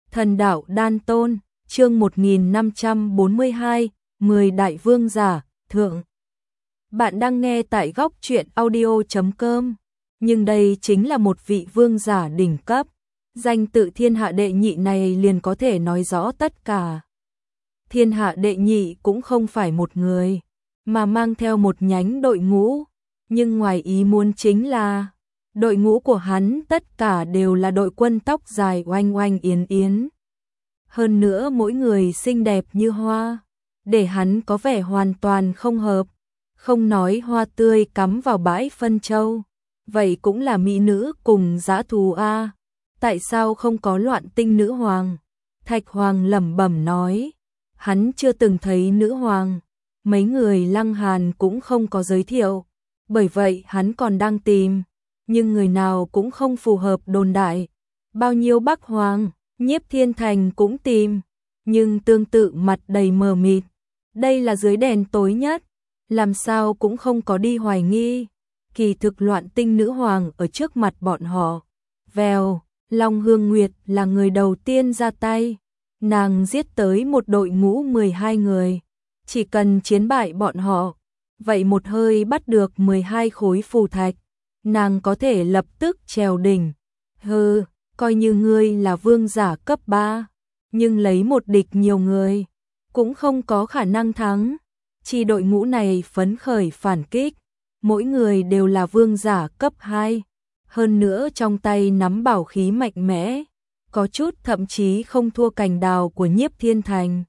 Thần đạo đan tôn, chương 1542, 10 đại vương giả, thượng. Bạn đang nghe tại góc truyện audio.com, nhưng đây chính là một vị vương giả đỉnh cấp. Danh tự thiên hạ đệ nhị này liền có thể nói rõ tất cả. Thiên hạ đệ nhị cũng không phải một người, mà mang theo một nhánh đội ngũ, nhưng ngoài ý muốn chính là đội ngũ của hắn tất cả đều là đội quân tóc dài oanh oanh yến yến. Hơn nữa mỗi người xinh đẹp như hoa, để hắn có vẻ hoàn toàn không hợp. Không nói hoa tươi cắm vào bãi phân châu, vậy cũng là mỹ nữ cùng dã thú a. Tại sao không có loạn tinh nữ hoàng? Thạch Hoàng lẩm bẩm nói, hắn chưa từng thấy nữ hoàng, mấy người Lăng Hàn cũng không có giới thiệu, bởi vậy hắn còn đang tìm, nhưng người nào cũng không phù hợp đồn đại. Bao nhiêu Bắc Hoàng, Nhiếp Thiên Thành cũng tìm, nhưng tương tự mặt đầy mờ mịt. Đây là dưới đèn tối nhất, làm sao cũng không có đi hoài nghi. Kỳ thực loạn tinh nữ hoàng ở trước mặt bọn họ. Vèo, Long Hương Nguyệt là người đầu tiên ra tay. Nàng giết tới một đội ngũ 12 người. Chỉ cần chiến bại bọn họ, vậy một hơi bắt được 12 khối phù thạch. Nàng có thể lập tức trèo đỉnh. Hừ, coi như ngươi là vương giả cấp 3, nhưng lấy một địch nhiều người, cũng không có khả năng thắng. Chi đội ngũ này phấn khởi phản kích, mỗi người đều là vương giả cấp 2, hơn nữa trong tay nắm bảo khí mạnh mẽ, có chút thậm chí không thua cành đào của Nhiếp Thiên Thành.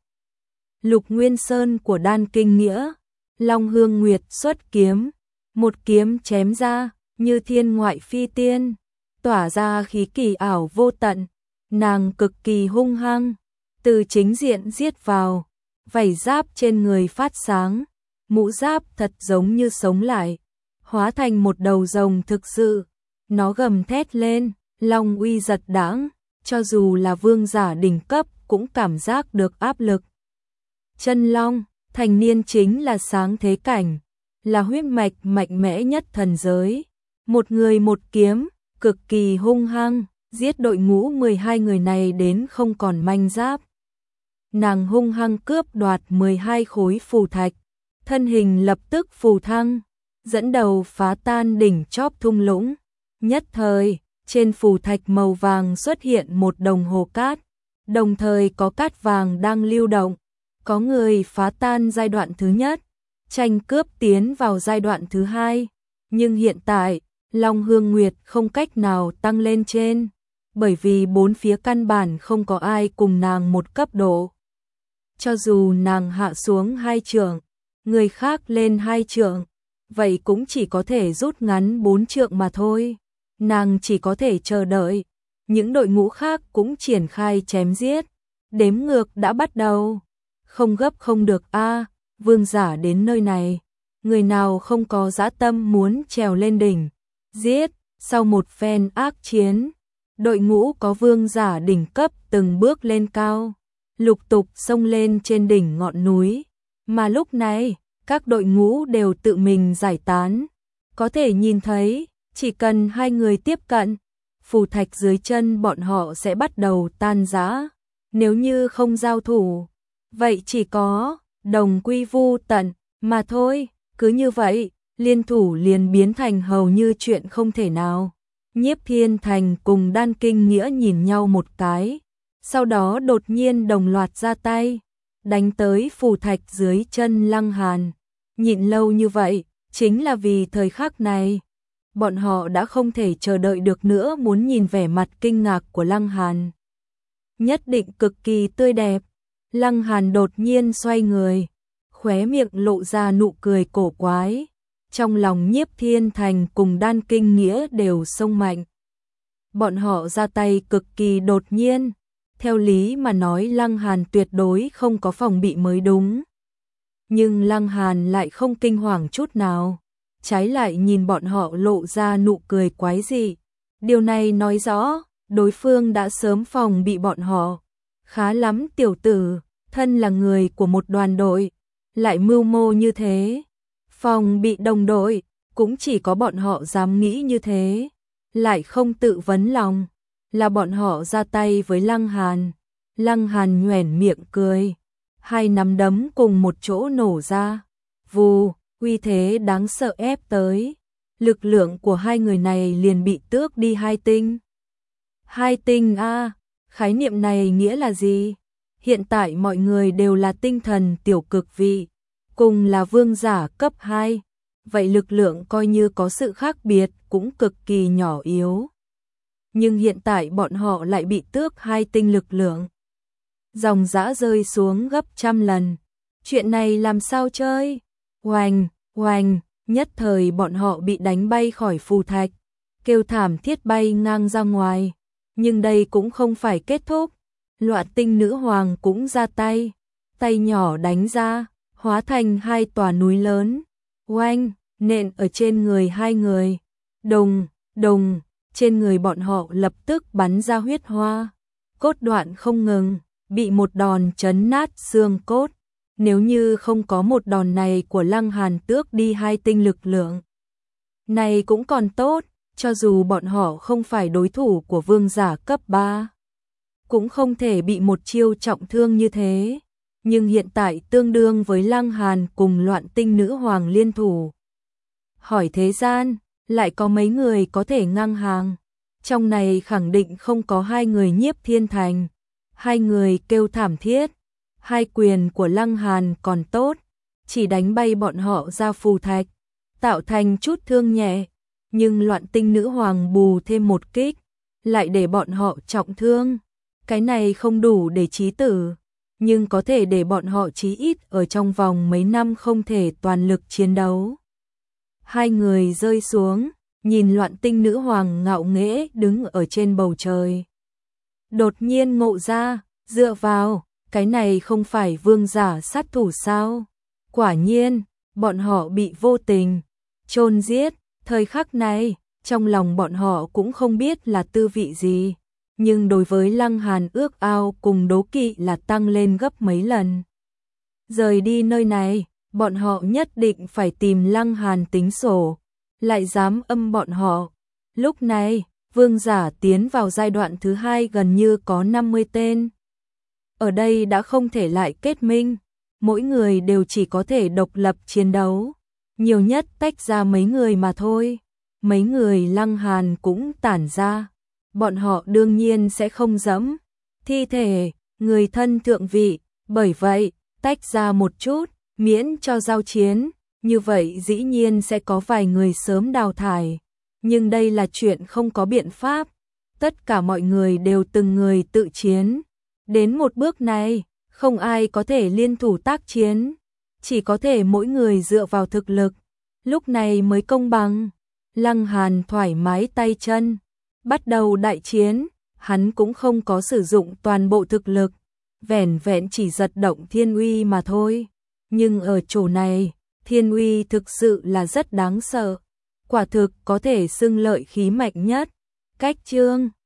Lục Nguyên Sơn của Đan Kinh Nghĩa, Long Hương Nguyệt xuất kiếm, một kiếm chém ra, như thiên ngoại phi tiên, tỏa ra khí kỳ ảo vô tận, nàng cực kỳ hung hăng, từ chính diện giết vào, vảy giáp trên người phát sáng, mũ giáp thật giống như sống lại, hóa thành một đầu rồng thực sự, nó gầm thét lên, long uy giật đãng, cho dù là vương giả đỉnh cấp cũng cảm giác được áp lực. Chân long, thành niên chính là sáng thế cảnh, là huyết mạch mạnh mẽ nhất thần giới, một người một kiếm, cực kỳ hung hăng, giết đội ngũ 12 người này đến không còn manh giáp. Nàng hung hăng cướp đoạt 12 khối phù thạch, thân hình lập tức phù thăng, dẫn đầu phá tan đỉnh chóp thung lũng. Nhất thời, trên phù thạch màu vàng xuất hiện một đồng hồ cát, đồng thời có cát vàng đang lưu động. Có người phá tan giai đoạn thứ nhất, tranh cướp tiến vào giai đoạn thứ hai, nhưng hiện tại, Long Hương Nguyệt không cách nào tăng lên trên, bởi vì bốn phía căn bản không có ai cùng nàng một cấp độ. Cho dù nàng hạ xuống 2 trượng, người khác lên 2 trượng, vậy cũng chỉ có thể rút ngắn 4 trượng mà thôi. Nàng chỉ có thể chờ đợi, những đội ngũ khác cũng triển khai chém giết, đếm ngược đã bắt đầu. Không gấp không được a, vương giả đến nơi này, người nào không có dã tâm muốn trèo lên đỉnh, giết. Sau một phen ác chiến, đội ngũ có vương giả đỉnh cấp từng bước lên cao, lục tục xông lên trên đỉnh ngọn núi, mà lúc này, các đội ngũ đều tự mình giải tán. Có thể nhìn thấy, chỉ cần 2 người tiếp cận, phù thạch dưới chân bọn họ sẽ bắt đầu tan rã. Nếu như không giao thủ, vậy chỉ có đồng quy vu tận mà thôi. Cứ như vậy, liên thủ liền biến thành hầu như chuyện không thể nào. Nhiếp Thiên Thành cùng Đan Kinh Nghĩa nhìn nhau một cái, sau đó đột nhiên đồng loạt ra tay, đánh tới phù thạch dưới chân Lăng Hàn. Nhịn lâu như vậy, chính là vì thời khắc này. Bọn họ đã không thể chờ đợi được nữa, muốn nhìn vẻ mặt kinh ngạc của Lăng Hàn. Nhất định cực kỳ tươi đẹp. Lăng Hàn đột nhiên xoay người, khóe miệng lộ ra nụ cười cổ quái. Trong lòng Nhiếp Thiên Thành cùng Đan Kinh Nghĩa đều xông mạnh. Bọn họ ra tay cực kỳ đột nhiên. Theo lý mà nói Lăng Hàn tuyệt đối không có phòng bị mới đúng. Nhưng Lăng Hàn lại không kinh hoàng chút nào. Trái lại nhìn bọn họ lộ ra nụ cười quái dị. Điều này nói rõ, đối phương đã sớm phòng bị bọn họ. Khá lắm tiểu tử, thân là người của một đoàn đội, lại mưu mô như thế. Phòng bị đồng đội, cũng chỉ có bọn họ dám nghĩ như thế. Lại không tự vấn lòng, là bọn họ ra tay với Lăng Hàn. Lăng Hàn nhoẻn miệng cười, hai nắm đấm cùng một chỗ nổ ra. Vù, uy thế đáng sợ ép tới. Lực lượng của hai người này liền bị tước đi 2 tinh. 2 tinh a, khái niệm này nghĩa là gì? Hiện tại mọi người đều là tinh thần tiểu cực vị, cùng là vương giả cấp 2, vậy lực lượng coi như có sự khác biệt cũng cực kỳ nhỏ yếu. Nhưng hiện tại bọn họ lại bị tước 2 tinh lực lượng. Dòng dã rơi xuống gấp trăm lần. Chuyện này làm sao chơi? Oanh, oanh, nhất thời bọn họ bị đánh bay khỏi phù thạch, kêu thảm thiết bay ngang ra ngoài. Nhưng đây cũng không phải kết thúc. Loạn tinh nữ hoàng cũng ra tay, tay nhỏ đánh ra, hóa thành 2 tòa núi lớn. Oanh, nện ở trên người hai người. Đùng, đùng, trên người bọn họ lập tức bắn ra huyết hoa. Cốt đoạn không ngừng, bị một đòn chấn nát xương cốt. Nếu như không có một đòn này của Lăng Hàn tước đi 2 tinh lực lượng này cũng còn tốt, cho dù bọn họ không phải đối thủ của vương giả cấp 3, cũng không thể bị một chiêu trọng thương như thế. Nhưng hiện tại tương đương với Lăng Hàn cùng Loạn tinh nữ hoàng liên thủ. Hỏi thế gian, lại có mấy người có thể ngang hàng? Trong này khẳng định không có 2 người Nhiếp Thiên Thành. 2 người kêu thảm thiết. 2 quyền của Lăng Hàn còn tốt, chỉ đánh bay bọn họ ra phù thạch, tạo thành chút thương nhẹ. Nhưng Loạn tinh nữ hoàng bù thêm một kích, lại để bọn họ trọng thương. Cái này không đủ để chí tử, nhưng có thể để bọn họ chí ít ở trong vòng mấy năm không thể toàn lực chiến đấu. 2 người rơi xuống, nhìn Loạn tinh nữ hoàng ngạo nghễ đứng ở trên bầu trời. Đột nhiên ngộ ra, dựa vào, cái này không phải vương giả sát thủ sao? Quả nhiên, bọn họ bị vô tình chôn giết. Thời khắc này, trong lòng bọn họ cũng không biết là tư vị gì, nhưng đối với Lăng Hàn ước ao cùng đố kỵ là tăng lên gấp mấy lần. Rời đi nơi này, bọn họ nhất định phải tìm Lăng Hàn tính sổ, lại dám âm bọn họ. Lúc này, vương giả tiến vào giai đoạn thứ 2 gần như có 50 tên. Ở đây đã không thể lại kết minh, mỗi người đều chỉ có thể độc lập chiến đấu, nhiều nhất tách ra mấy người mà thôi. Mấy người Lăng Hàn cũng tản ra, bọn họ đương nhiên sẽ không dẫm thi thể người thân thượng vị, bởi vậy tách ra một chút, miễn cho giao chiến, như vậy dĩ nhiên sẽ có vài người sớm đào thải. Nhưng đây là chuyện không có biện pháp, tất cả mọi người đều từng người tự chiến. Đến một bước này, không ai có thể liên thủ tác chiến, chỉ có thể mỗi người dựa vào thực lực, lúc này mới công bằng. Lăng Hàn thoải mái tay chân, bắt đầu đại chiến, hắn cũng không có sử dụng toàn bộ thực lực, vẻn vẹn chỉ giật động thiên uy mà thôi. Nhưng ở chỗ này, thiên uy thực sự là rất đáng sợ, quả thực có thể xưng lợi khí mạnh nhất. Cách chương